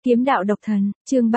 Kiếm đạo độc thần, chương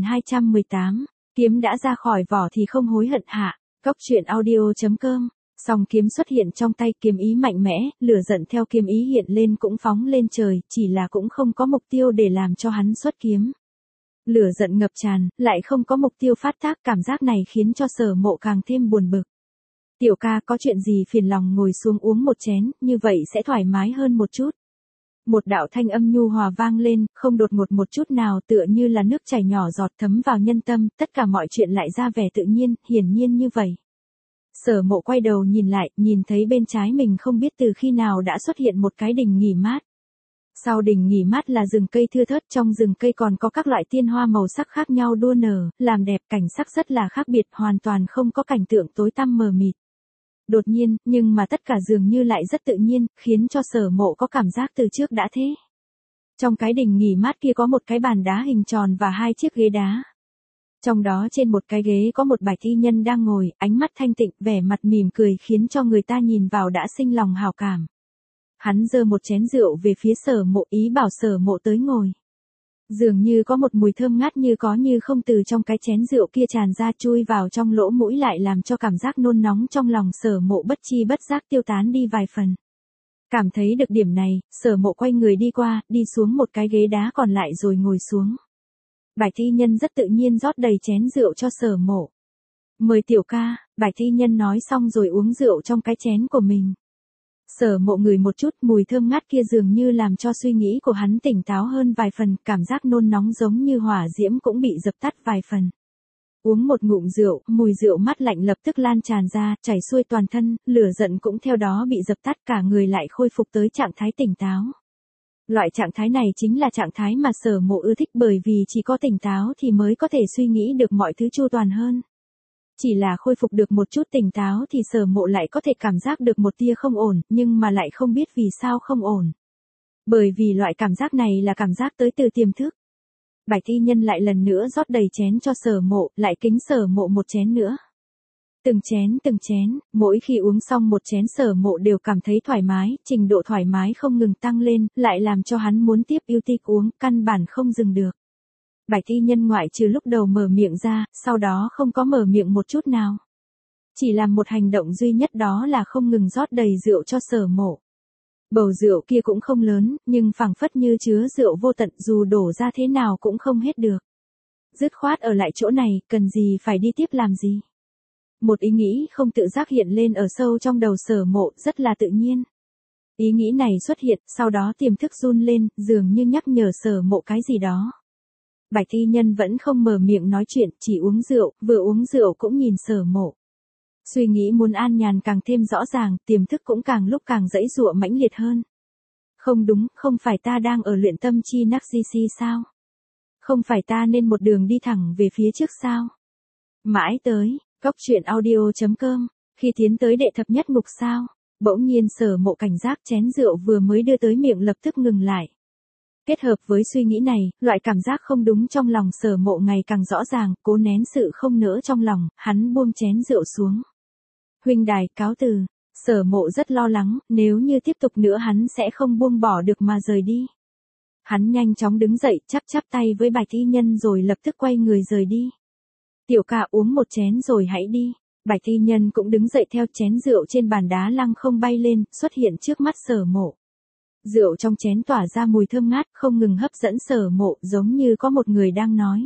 3218, kiếm đã ra khỏi vỏ thì không hối hận hạ, Cốc truyện audio.com, song kiếm xuất hiện trong tay, kiếm ý mạnh mẽ, lửa giận theo kiếm ý hiện lên cũng phóng lên trời, chỉ là cũng không có mục tiêu để làm cho hắn xuất kiếm. Lửa giận ngập tràn, lại không có mục tiêu phát tác, cảm giác này khiến cho Sở Mộ càng thêm buồn bực. Tiểu ca có chuyện gì phiền lòng ngồi xuống uống một chén, như vậy sẽ thoải mái hơn một chút. Một đạo thanh âm nhu hòa vang lên, không đột ngột một chút nào, tựa như là nước chảy nhỏ giọt thấm vào nhân tâm, tất cả mọi chuyện lại ra vẻ tự nhiên, hiển nhiên như vậy. Sở Mộ quay đầu nhìn lại, nhìn thấy bên trái mình không biết từ khi nào đã xuất hiện một cái đình nghỉ mát. Sau đình nghỉ mát là rừng cây thưa thớt, trong rừng cây còn có các loại tiên hoa màu sắc khác nhau đua nở, làm đẹp cảnh sắc rất là khác biệt, hoàn toàn không có cảnh tượng tối tăm mờ mịt. Đột nhiên, nhưng mà tất cả dường như lại rất tự nhiên, khiến cho Sở Mộ có cảm giác từ trước đã thế. Trong cái đình nghỉ mát kia có một cái bàn đá hình tròn và hai chiếc ghế đá. Trong đó trên một cái ghế có một bạch y nhân đang ngồi, ánh mắt thanh tịnh, vẻ mặt mỉm cười khiến cho người ta nhìn vào đã sinh lòng hảo cảm. Hắn giơ một chén rượu về phía Sở Mộ, ý bảo Sở Mộ tới ngồi. Dường như có một mùi thơm ngát như có như không từ trong cái chén rượu kia tràn ra, chui vào trong lỗ mũi, lại làm cho cảm giác nôn nóng trong lòng Sở Mộ bất chi bất giác tiêu tán đi vài phần. Cảm thấy được điểm này, Sở Mộ quay người đi qua, đi xuống một cái ghế đá còn lại rồi ngồi xuống. Bạch y nhân rất tự nhiên rót đầy chén rượu cho Sở Mộ. Mời tiểu ca, bạch y nhân nói xong rồi uống rượu trong cái chén của mình. Sở Mộ ngửi một chút, mùi thơm ngát kia dường như làm cho suy nghĩ của hắn tỉnh táo hơn vài phần, cảm giác nôn nóng giống như hỏa diễm cũng bị dập tắt vài phần. Uống một ngụm rượu, mùi rượu mát lạnh lập tức lan tràn ra, chảy xuôi toàn thân, lửa giận cũng theo đó bị dập tắt, cả người lại khôi phục tới trạng thái tỉnh táo. Loại trạng thái này chính là trạng thái mà Sở Mộ ưa thích, bởi vì chỉ có tỉnh táo thì mới có thể suy nghĩ được mọi thứ chu toàn hơn. Chỉ là khôi phục được một chút tỉnh táo thì Sở Mộ lại có thể cảm giác được một tia không ổn, nhưng mà lại không biết vì sao không ổn. Bởi vì loại cảm giác này là cảm giác tới từ tiềm thức. Bạch y nhân lại lần nữa rót đầy chén cho Sở Mộ, lại kính Sở Mộ một chén nữa. Từng chén, mỗi khi uống xong một chén Sở Mộ đều cảm thấy thoải mái, trình độ thoải mái không ngừng tăng lên, lại làm cho hắn muốn tiếp yêu thích uống, căn bản không dừng được. Bạch y nhân ngoại trừ lúc đầu mở miệng ra, sau đó không có mở miệng một chút nào. Chỉ làm một hành động duy nhất, đó là không ngừng rót đầy rượu cho Sở Mộ. Bầu rượu kia cũng không lớn, nhưng phảng phất như chứa rượu vô tận, dù đổ ra thế nào cũng không hết được. Dứt khoát ở lại chỗ này, cần gì phải đi tiếp làm gì. Một ý nghĩ không tự giác hiện lên ở sâu trong đầu Sở Mộ, rất là tự nhiên. Ý nghĩ này xuất hiện, sau đó tiềm thức run lên, dường như nhắc nhở Sở Mộ cái gì đó. Bạch y nhân vẫn không mở miệng nói chuyện, chỉ uống rượu, vừa uống rượu cũng nhìn Sở Mộ. Suy nghĩ muốn an nhàn càng thêm rõ ràng, tiềm thức cũng càng lúc càng giãy giụa mãnh liệt hơn. Không đúng, không phải ta đang ở luyện tâm chi Naxisi sao? Không phải ta nên một đường đi thẳng về phía trước sao? Mãi tới, Cốc truyện audio.com, khi tiến tới đệ thập nhất ngục sao? Bỗng nhiên Sở Mộ cảnh giác, chén rượu vừa mới đưa tới miệng lập tức ngừng lại. Kết hợp với suy nghĩ này, loại cảm giác không đúng trong lòng Sở Mộ ngày càng rõ ràng, cố nén sự không nỡ trong lòng, hắn buông chén rượu xuống. Huynh đài, cáo từ. Sở Mộ rất lo lắng, nếu như tiếp tục nữa hắn sẽ không buông bỏ được mà rời đi. Hắn nhanh chóng đứng dậy, chắp tay với bạch y nhân rồi lập tức quay người rời đi. Tiểu ca uống một chén rồi hãy đi. Bạch y nhân cũng đứng dậy, theo chén rượu trên bàn đá lăng không bay lên, xuất hiện trước mắt Sở Mộ. Rượu trong chén tỏa ra mùi thơm ngát, không ngừng hấp dẫn Sở Mộ, giống như có một người đang nói.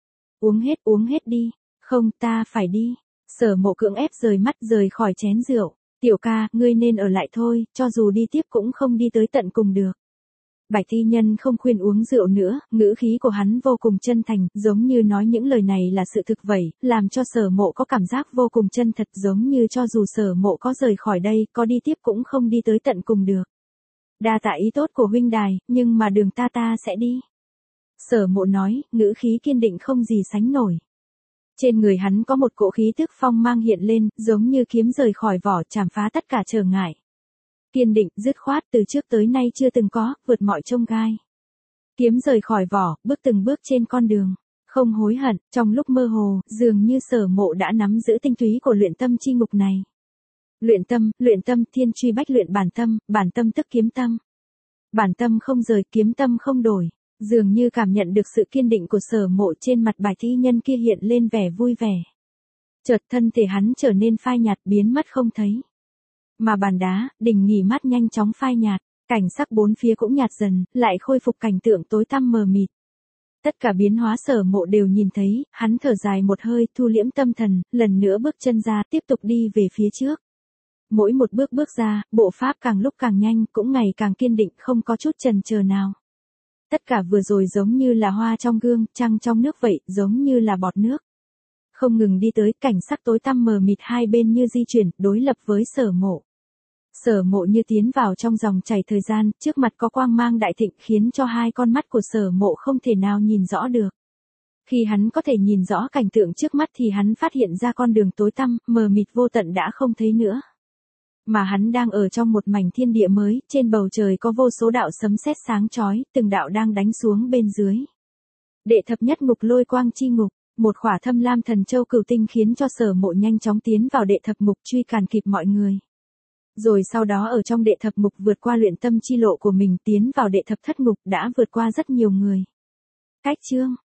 Uống hết đi. Không, ta phải đi. Sở Mộ cưỡng ép rời mắt, rời khỏi chén rượu. Tiểu ca, ngươi nên ở lại thôi, cho dù đi tiếp cũng không đi tới tận cùng được. Bạch y nhân không khuyên uống rượu nữa, ngữ khí của hắn vô cùng chân thành, giống như nói những lời này là sự thực vậy, làm cho Sở Mộ có cảm giác vô cùng chân thật, giống như cho dù Sở Mộ có rời khỏi đây, có đi tiếp cũng không đi tới tận cùng được. Đa tạ ý tốt của huynh đài, nhưng mà đường ta sẽ đi. Sở Mộ nói, ngữ khí kiên định không gì sánh nổi. Trên người hắn có một cỗ khí tức phong mang hiện lên, giống như kiếm rời khỏi vỏ, chảm phá tất cả trở ngại. Kiên định, dứt khoát, từ trước tới nay chưa từng có, vượt mọi chông gai. Kiếm rời khỏi vỏ, bước từng bước trên con đường. Không hối hận, trong lúc mơ hồ, dường như Sở Mộ đã nắm giữ tinh túy của luyện tâm chi ngục này. Luyện tâm, thiên truy bách luyện bản tâm tức kiếm tâm. Bản tâm không rời, kiếm tâm không đổi. Dường như cảm nhận được sự kiên định của Sở Mộ, trên mặt Bạch y nhân kia hiện lên vẻ vui vẻ. Chợt thân thể hắn trở nên phai nhạt, biến mất không thấy. Mà bàn đá, đỉnh nghỉ mát nhanh chóng phai nhạt, cảnh sắc bốn phía cũng nhạt dần, lại khôi phục cảnh tượng tối tăm mờ mịt. Tất cả biến hóa Sở Mộ đều nhìn thấy, hắn thở dài một hơi, thu liễm tâm thần, lần nữa bước chân ra, tiếp tục đi về phía trước. Mỗi một bước bước ra, bộ pháp càng lúc càng nhanh, cũng ngày càng kiên định, không có chút chần chờ nào. Tất cả vừa rồi giống như là hoa trong gương, trăng trong nước vậy, giống như là bọt nước. Không ngừng đi tới, cảnh sắc tối tăm mờ mịt hai bên như di chuyển, đối lập với Sở Mộ. Sở Mộ như tiến vào trong dòng chảy thời gian, trước mặt có quang mang đại thịnh, khiến cho hai con mắt của Sở Mộ không thể nào nhìn rõ được. Khi hắn có thể nhìn rõ cảnh tượng trước mắt thì hắn phát hiện ra con đường tối tăm, mờ mịt vô tận đã không thấy nữa. Mà hắn đang ở trong một mảnh thiên địa mới, trên bầu trời có vô số đạo sấm sét sáng chói, từng đạo đang đánh xuống bên dưới. Đệ thập nhất ngục lôi quang chi ngục, một khỏa thâm lam thần châu cửu tinh khiến cho Sở Mộ nhanh chóng tiến vào đệ thập ngục, truy càn kịp mọi người. Rồi sau đó ở trong đệ thập ngục vượt qua luyện tâm chi lộ của mình, tiến vào đệ thập thất ngục, đã vượt qua rất nhiều người. Cách chương